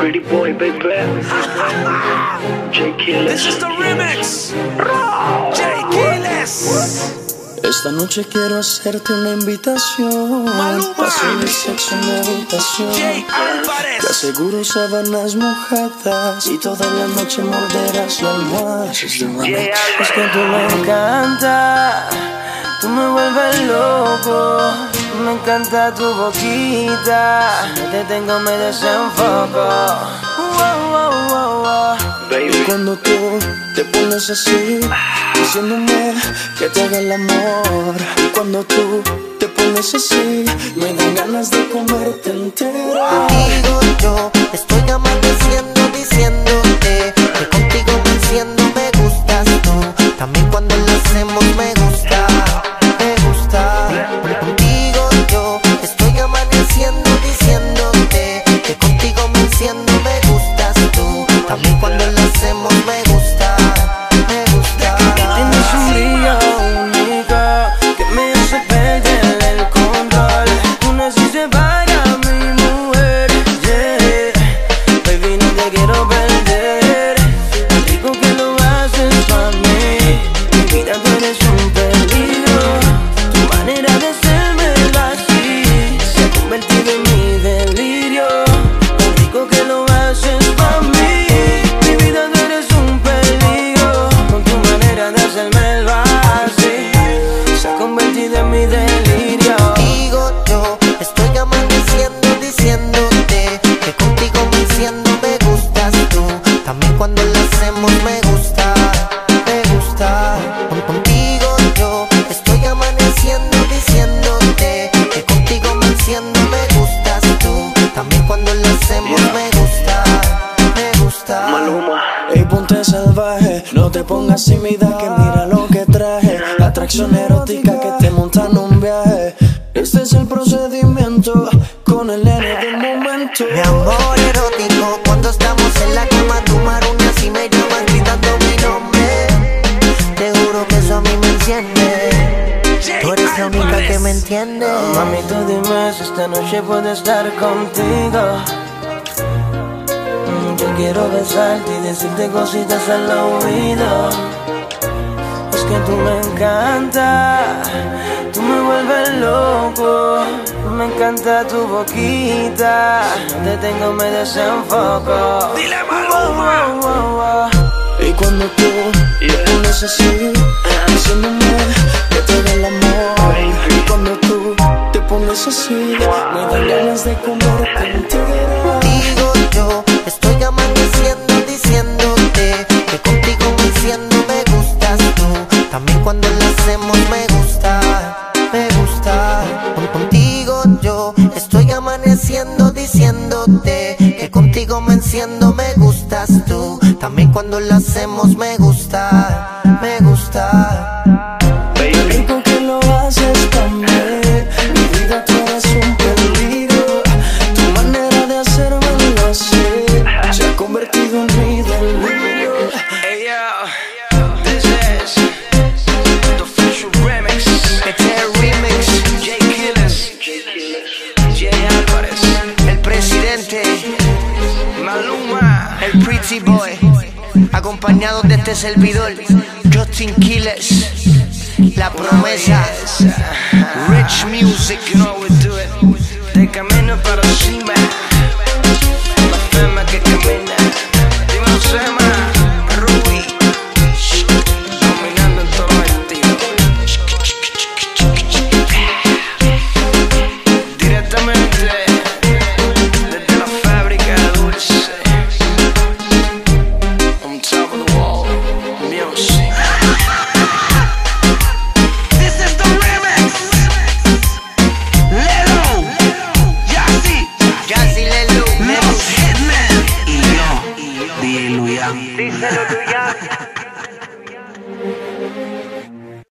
Pretty boy, baby. J Killers. This is the remix. J Killers. Esta noche quiero hacerte una invitación. Pasión y sexo en mi habitación. Te aseguro sábanas mojadas y toda la noche morderás la almohada. Es que tú me encanta, tú me vuelves loco. Me encanta tu boquita, te tengo me desenfoco. Baby. Y cuando tú te pones así, diciéndome que te haga el amor. Y cuando tú te pones así, me dan ganas de comerte entera. Contigo yo estoy amaneciendo diciéndote que contigo me enciendo, me gustas tú. También cuando lo hacemos me gusta, me gusta. Contigo yo estoy amaneciendo diciéndote que contigo me enciendo, me gustas tú. También cuando lo hacemos me gusta, me gusta. Tienes un brillo único que me hace perder el control. Tú naciste para mi mujer, yeah. Baby, no te quiero perder. Digo que lo haces para mí. Mi vida, tú eres un peligro. Tu manera de hacérmela así se ha convertido en mi delirio. Digo que lo haces para mí. Mi vida, tú eres un peligro. Con tu manera de hacérmelo así se ha convertido en mi delirio. Contigo yo estoy amaneciendo diciéndote que contigo me enciendo, me gustas tú. También cuando lo hacemos me gusta, me gusta. Contigo yo estoy amaneciendo diciéndote que contigo me enciendo, me gustas tú. También cuando lo hacemos me gusta, me gusta. Maluma. Ey, ponte salvaje, no te pongas tímida, que mira lo que traje. Atracción erótica que te monta en un viaje. Este es el procedimiento con el nene del momento. Mi amor erótico, cuando estamos en la cama, tú maruñas y me llamas gritando mi nombre. Te juro que eso a mí me enciende. Tú eres la única que me entiende. Mami, tú dime si esta noche puedo estar contigo. Yo quiero besarte y decirte cositas al oído. Es que tú me encanta, tú me vuelves loco. Me encanta tu boquita, te tengo me desenfoco. Dile Maluma. Y cuando tú te pones así, diciéndome que te haga el amor. Y cuando tú te pones así, me dan ganas de comerte entera. Contigo yo estoy amaneciendo diciéndote que contigo me enciendo, me gustas tú. También cuando lo hacemos me gusta, me gusta. Contigo yo estoy amaneciendo diciéndote que contigo me enciendo, me gustas tú. También cuando lo hacemos me gusta, me gusta. Rico que lo haces también. Mi vida, tú eres un peligro. Tu manera de hacérmelo así se ha convertido en mi delirio. Hey yo, this is the official remix. Este es el remix. J Killers. J Álvarez. El presidente Maluma. el Pretty Boy, acompañado de este servidor, Justin Killers, La Promesa, Rich Music, you know how we do it. De camino para cima, la fama que camina. Dime Sema, Ruby, dominando en todo el estilo. Directamente desde la fábrica de dulce. On top of the wall, music. This is the remix. Lelo, Yassi, Lelo, Los Hitmen y yo, DJ Luyan. díselo Luyan.